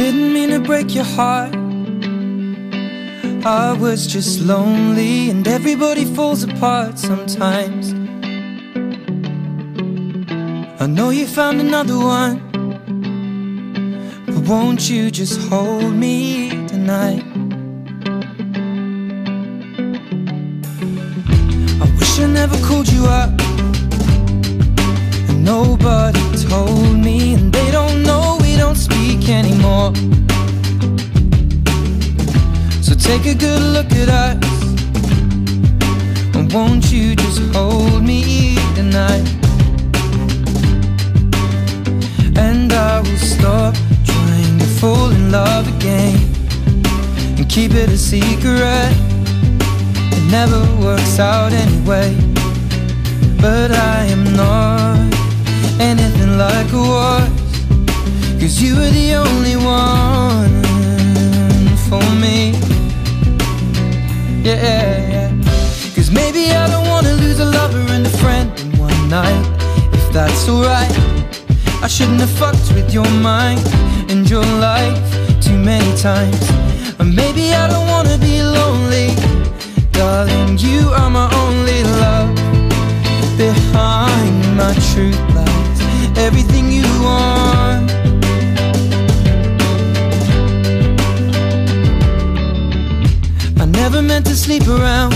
didn't mean to break your heart. I was just lonely, and everybody falls apart sometimes. I know you found another one, but won't you just hold me tonight? I wish I never called you up, and nobody told me, and they don't know we don't speak anymore. So take a good look at us, and won't you just hold me tonight? And I will stop trying to fall in love again, and keep it a secret. It never works out anyway. But I am not anything like I was, 'cause you were the only one for me. Yeah, 'cause maybe I don't wanna lose a lover and a friend in one night. If that's alright, I shouldn't have fucked with your mind and your life too many times. Or maybe I don't wanna be lonely. Darling, you are my only love. Behind my truth lies everything you want. I never meant to sleep around.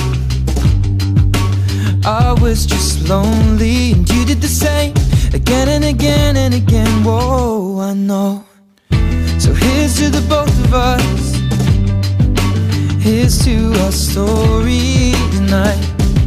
I was just lonely, and you did the same, again and again and again. Whoa, I know. So here's to the both of us, here's to our story tonight.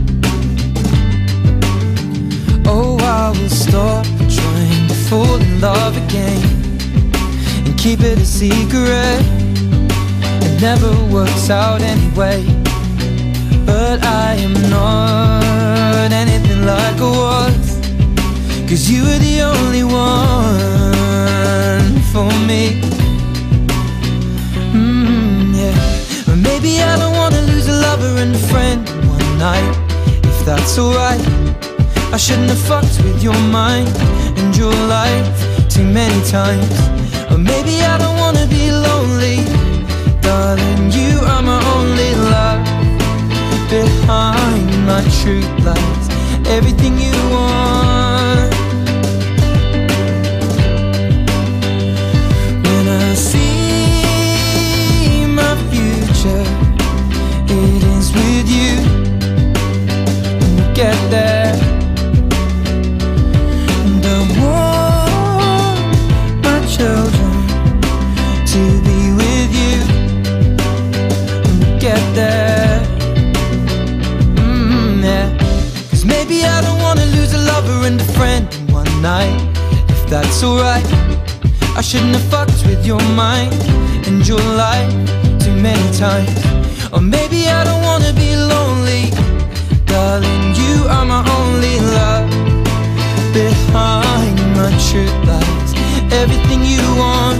Oh, I will stop trying to fall in love again, and keep it a secret. It never works out anyway. But I am not anything like I was, 'cause you were the only one for me. Yeah. Or maybe I don't wanna lose a lover and a friend in one night. If that's alright, I shouldn't have fucked with your mind and your life too many times. Or maybe I don't wanna be lonely. Darling, you are my only love. Behind my truth lies everything you want. When I see my future, it ends with you, and we'll get there. And I want my children to be with you, and we'll get there. Yeah. 'Cause maybe I don't wanna lose a lover and a friend in one night. If that's alright, I shouldn't have fucked with your mind and your life too many times. Or maybe I don't wanna be lonely. Darling, you are my only love. Behind my truth lies everything you want.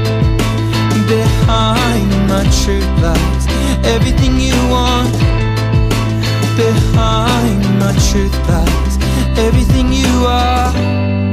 Behind my truth lies everything you want. Behind my truth lies everything you are.